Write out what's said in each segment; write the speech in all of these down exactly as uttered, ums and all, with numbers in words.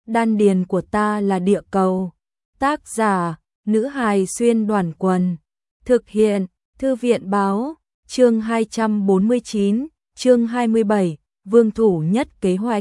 Đan điền của ta là địa cầu. Tác giả, nữ hài xuyên đoàn quần. Thực hiện, thư viện báo, chương hai trăm bốn mươi chín, chương hai mươi bảy, vương thủ nhất kế hoạch.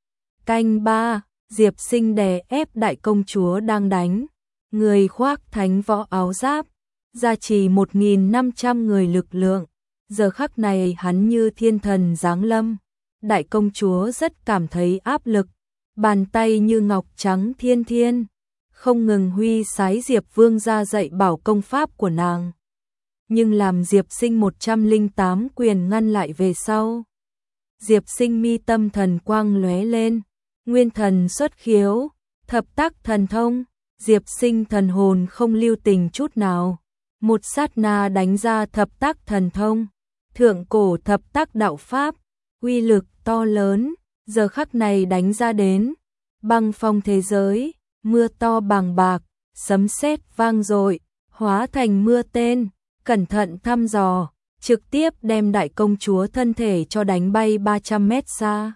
Canh ba, Diệp Sinh đè ép đại công chúa đang đánh. Người khoác thánh võ áo giáp, gia trì một nghìn năm trăm người lực lượng. Giờ khắc này hắn như thiên thần giáng lâm. Đại công chúa rất cảm thấy áp lực. Bàn tay như ngọc trắng thiên thiên, không ngừng huy sái Diệp Vương ra dạy bảo công pháp của nàng. Nhưng làm Diệp Sinh một trăm lẻ tám quyền ngăn lại về sau. Diệp Sinh mi tâm thần quang lóe lên, nguyên thần xuất khiếu, thập tác thần thông, Diệp Sinh thần hồn không lưu tình chút nào. Một sát na đánh ra thập tác thần thông, thượng cổ thập tác đạo pháp, uy lực to lớn, giờ khắc này đánh ra đến. Băng phong thế giới, mưa to bàng bạc, sấm sét vang dội, hóa thành mưa tên, cẩn thận thăm dò, trực tiếp đem đại công chúa thân thể cho đánh bay ba trăm mét xa.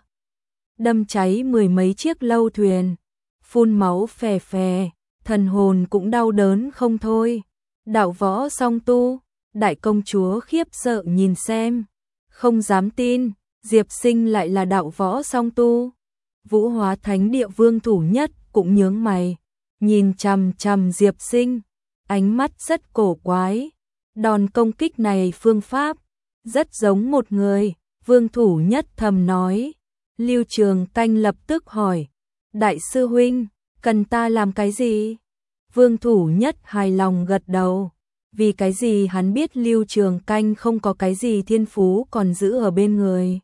Đâm cháy mười mấy chiếc lâu thuyền, phun máu phè phè, thần hồn cũng đau đớn không thôi. Đạo võ song tu, đại công chúa khiếp sợ nhìn xem, không dám tin, Diệp Sinh lại là đạo võ song tu. Vũ Hóa Thánh Địa Vương thủ nhất cũng nhướng mày, nhìn chằm chằm Diệp Sinh, ánh mắt rất cổ quái. Đòn công kích này phương pháp rất giống một người, Vương thủ nhất thầm nói. Lưu Trường Canh lập tức hỏi, đại sư huynh, cần ta làm cái gì? Vương thủ nhất hài lòng gật đầu, vì cái gì hắn biết Lưu Trường Canh không có cái gì thiên phú còn giữ ở bên người.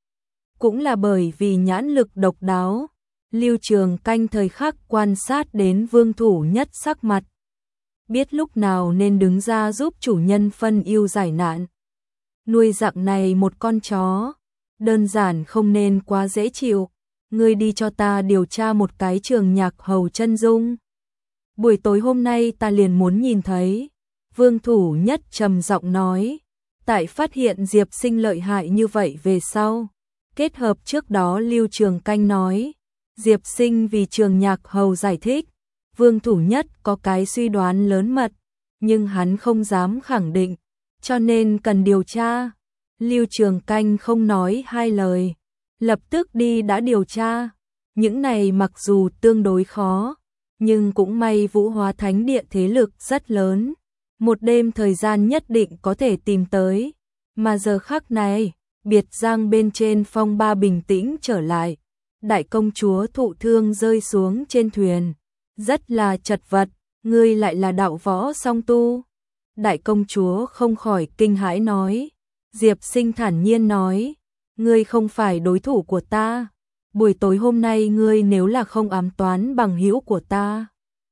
Cũng là bởi vì nhãn lực độc đáo, Lưu Trường Canh thời khắc quan sát đến Vương thủ nhất sắc mặt. Biết lúc nào nên đứng ra giúp chủ nhân phân ưu giải nạn. Nuôi dạng này một con chó, đơn giản không nên quá dễ chịu. Ngươi đi cho ta điều tra một cái Trường Nhạc Hầu chân dung. Buổi tối hôm nay ta liền muốn nhìn thấy. Vương thủ nhất trầm giọng nói, tại phát hiện Diệp Sinh lợi hại như vậy về sau. Kết hợp trước đó Lưu Trường Canh nói, Diệp Sinh vì Trường Nhạc Hầu giải thích, Vương thủ nhất có cái suy đoán lớn mật, nhưng hắn không dám khẳng định, cho nên cần điều tra. Lưu Trường Canh không nói hai lời, lập tức đi đã điều tra. Những này mặc dù tương đối khó, nhưng cũng may Vũ Hóa Thánh Địa thế lực rất lớn, một đêm thời gian nhất định có thể tìm tới. Mà giờ khắc này, Biệt Giang bên trên phong ba bình tĩnh trở lại. Đại công chúa thụ thương rơi xuống trên thuyền, rất là chật vật. Ngươi lại là đạo võ song tu? Đại công chúa không khỏi kinh hãi nói. Diệp Sinh thản nhiên nói, ngươi không phải đối thủ của ta. Buổi tối hôm nay ngươi nếu là không ám toán bằng hữu của ta,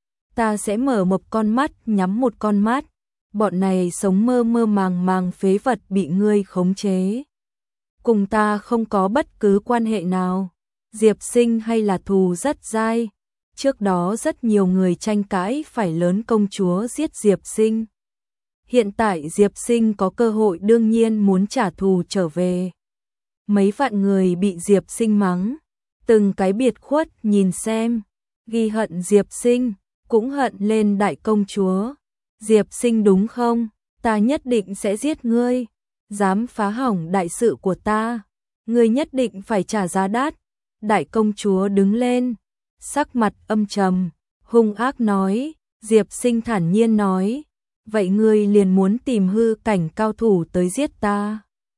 ta sẽ mở một con mắt nhắm một con mắt. Bọn này sống mơ mơ màng màng phế vật bị ngươi khống chế, cùng ta không có bất cứ quan hệ nào. Diệp Sinh hay là thù rất dai. Trước đó rất nhiều người tranh cãi phải lớn công chúa giết Diệp Sinh. Hiện tại Diệp Sinh có cơ hội đương nhiên muốn trả thù trở về. Mấy vạn người bị Diệp Sinh mắng, từng cái biệt khuất nhìn xem, ghi hận Diệp Sinh, cũng hận lên đại công chúa. Diệp Sinh đúng không? Ta nhất định sẽ giết ngươi. Dám phá hỏng đại sự của ta, ngươi nhất định phải trả giá đắt. Đại công chúa đứng lên, sắc mặt âm trầm, hung ác nói. Diệp Sinh thản nhiên nói, vậy ngươi liền muốn tìm hư cảnh cao thủ tới giết ta?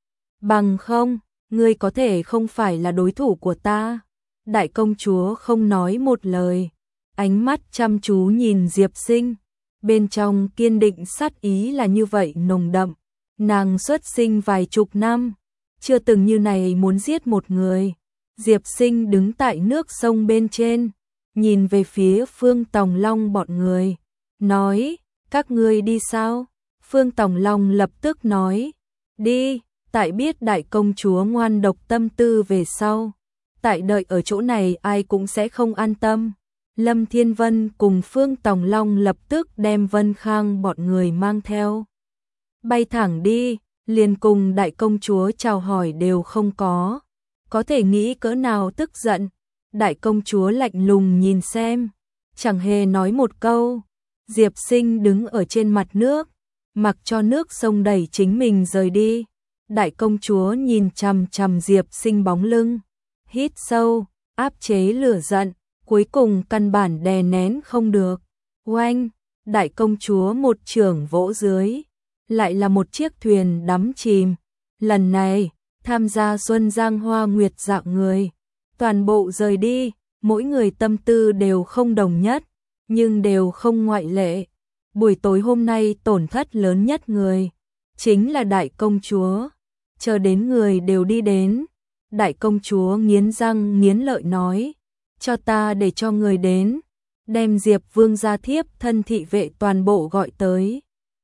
Bằng không, ngươi có thể không phải là đối thủ của ta. Đại công chúa không nói một lời, ánh mắt chăm chú nhìn Diệp Sinh, bên trong kiên định sát ý là như vậy nồng đậm. Nàng xuất sinh vài chục năm, chưa từng như này muốn giết một người. Diệp Sinh đứng tại nước sông bên trên, nhìn về phía Phương Tòng Long bọn người, nói, các ngươi đi sao? Phương Tòng Long lập tức nói, đi. Tại biết đại công chúa ngoan độc tâm tư về sau, tại đợi ở chỗ này ai cũng sẽ không an tâm. Lâm Thiên Vân cùng Phương Tòng Long lập tức đem Vân Khang bọn người mang theo, bay thẳng đi, liền cùng đại công chúa chào hỏi đều không có. Có thể nghĩ cỡ nào tức giận. Đại công chúa lạnh lùng nhìn xem, chẳng hề nói một câu. Diệp Sinh đứng ở trên mặt nước, mặc cho nước sông đẩy chính mình rời đi. Đại công chúa nhìn chằm chằm Diệp Sinh bóng lưng, hít sâu, áp chế lửa giận, cuối cùng căn bản đè nén không được. Oanh, đại công chúa một chưởng vỗ dưới, lại là một chiếc thuyền đắm chìm. Lần này, tham gia Xuân Giang Hoa Nguyệt dạng người, toàn bộ rời đi, mỗi người tâm tư đều không đồng nhất, nhưng đều không ngoại lệ. Buổi tối hôm nay tổn thất lớn nhất người, chính là đại công chúa. Chờ đến người đều đi đến, đại công chúa nghiến răng nghiến lợi nói, cho ta để cho người đến, đem Diệp Vương gia thiếp thân thị vệ toàn bộ gọi tới.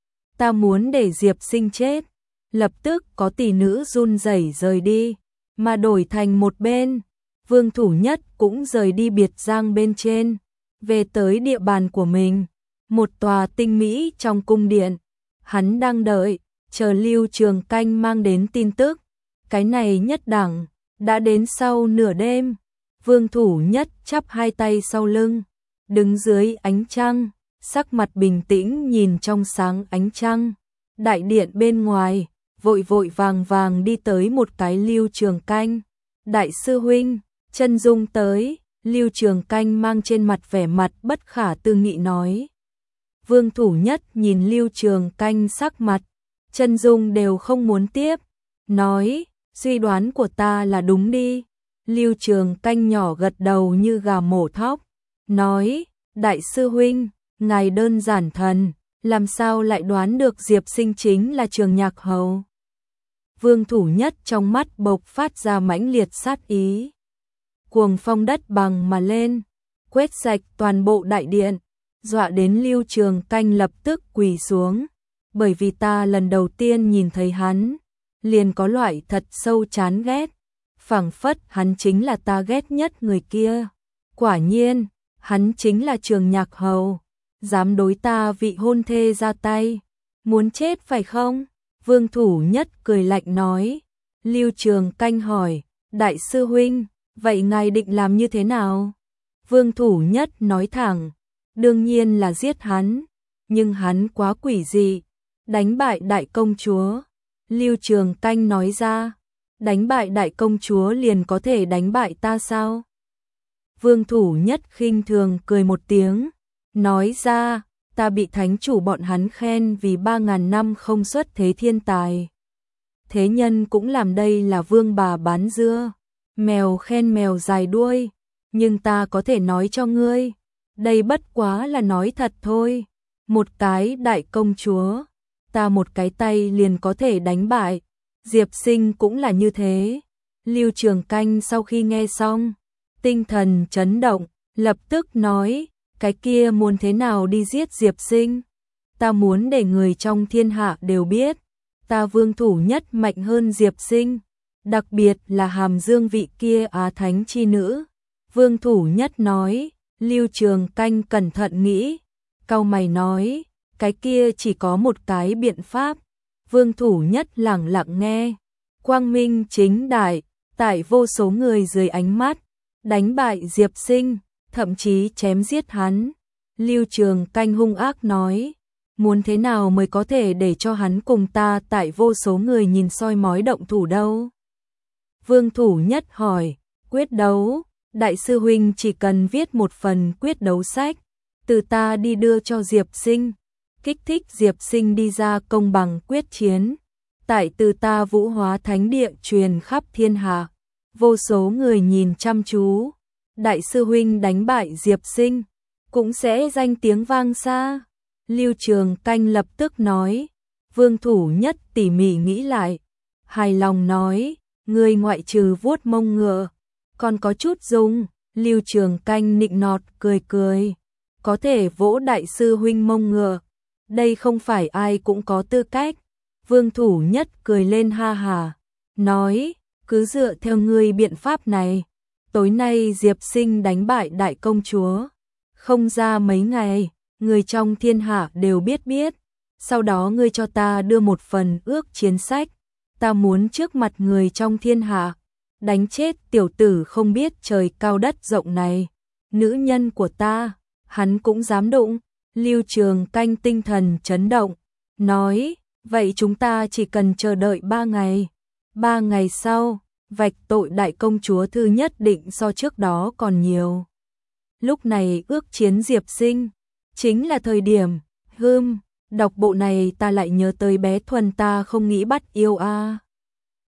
Ta muốn để Diệp Sinh chết. Lập tức có tỷ nữ run rẩy rời đi, mà đổi thành một bên, Vương Thủ Nhất cũng rời đi biệt giang bên trên, về tới địa bàn của mình, một tòa tinh mỹ trong cung điện. Hắn đang đợi, chờ Lưu Trường Canh mang đến tin tức. Cái này nhất đẳng, đã đến sau nửa đêm. Vương Thủ Nhất chắp hai tay sau lưng, đứng dưới ánh trăng, sắc mặt bình tĩnh nhìn trong sáng ánh trăng. Đại điện bên ngoài, vội vội vàng vàng đi tới một cái Lưu Trường Canh. Đại sư huynh, Chân Dung tới. Lưu Trường Canh mang trên mặt vẻ mặt bất khả tư nghị nói. Vương Thủ Nhất nhìn Lưu Trường Canh sắc mặt, Chân Dung đều không muốn tiếp, nói, suy đoán của ta là đúng đi. Lưu Trường Canh nhỏ gật đầu như gà mổ thóc, nói, đại sư huynh, ngài đơn giản thần, làm sao lại đoán được Diệp Sinh chính là Trường Nhạc Hầu. Vương Thủ Nhất trong mắt bộc phát ra mãnh liệt sát ý. Cuồng phong đất bằng mà lên, quét sạch toàn bộ đại điện, dọa đến Lưu Trường Canh lập tức quỳ xuống. Bởi vì ta lần đầu tiên nhìn thấy hắn, liền có loại thật sâu chán ghét, phảng phất hắn chính là ta ghét nhất người kia. Quả nhiên, hắn chính là Trường Nhạc Hầu, dám đối ta vị hôn thê ra tay, muốn chết phải không? Vương Thủ Nhất cười lạnh nói. Lưu Trường Canh hỏi, đại sư huynh, vậy ngài định làm như thế nào? Vương Thủ Nhất nói thẳng, đương nhiên là giết hắn, nhưng hắn quá quỷ dị, đánh bại đại công chúa. Lưu Trường Canh nói ra, đánh bại đại công chúa liền có thể đánh bại ta sao? Vương Thủ Nhất khinh thường cười một tiếng, nói ra, ta bị thánh chủ bọn hắn khen vì ba ngàn năm không xuất thế thiên tài. Thế nhân cũng làm đây là vương bà bán dưa, mèo khen mèo dài đuôi, nhưng ta có thể nói cho ngươi, đây bất quá là nói thật thôi. Một cái đại công chúa, ta một cái tay liền có thể đánh bại. Diệp Sinh cũng là như thế. Lưu Trường Canh sau khi nghe xong, tinh thần chấn động, lập tức nói, cái kia muốn thế nào đi giết Diệp Sinh? Ta muốn để người trong thiên hạ đều biết, ta Vương Thủ Nhất mạnh hơn Diệp Sinh, đặc biệt là Hàm Dương vị kia Á Thánh chi nữ. Vương Thủ Nhất nói. Lưu Trường Canh cẩn thận nghĩ, cau mày nói, cái kia chỉ có một cái biện pháp. Vương Thủ Nhất lẳng lặng nghe, quang minh chính đại, tại vô số người dưới ánh mắt, đánh bại Diệp Sinh, thậm chí chém giết hắn. Lưu Trường Canh hung ác nói, muốn thế nào mới có thể để cho hắn cùng ta tại vô số người nhìn soi mói động thủ đâu? Vương Thủ Nhất hỏi, quyết đấu. Đại sư huynh chỉ cần viết một phần quyết đấu sách, từ ta đi đưa cho Diệp Sinh, kích thích Diệp Sinh đi ra công bằng quyết chiến. Tại từ ta Vũ Hóa Thánh Địa truyền khắp thiên hạ, vô số người nhìn chăm chú. Đại sư huynh đánh bại Diệp Sinh, cũng sẽ danh tiếng vang xa. Lưu Trường Canh lập tức nói. Vương Thủ Nhất tỉ mỉ nghĩ lại, hài lòng nói, người ngoại trừ vuốt mông ngựa, còn có chút dùng. Lưu Trường Canh nịnh nọt cười cười, có thể vỗ đại sư huynh mông ngựa, đây không phải ai cũng có tư cách. Vương Thủ Nhất cười lên ha hà, nói, cứ dựa theo ngươi biện pháp này, tối nay Diệp Sinh đánh bại đại công chúa, không ra mấy ngày, người trong thiên hạ đều biết biết, sau đó ngươi cho ta đưa một phần ước chiến sách, ta muốn trước mặt người trong thiên hạ, đánh chết tiểu tử không biết trời cao đất rộng này, nữ nhân của ta, hắn cũng dám đụng. Lưu Trường Canh tinh thần chấn động, nói, vậy chúng ta chỉ cần chờ đợi ba ngày. Ba ngày sau, vạch tội đại công chúa Thư nhất định so trước đó còn nhiều. Lúc này ước chiến Diệp Sinh, chính là thời điểm, hưm, đọc bộ này ta lại nhớ tới bé Thuần ta không nghĩ bắt yêu a.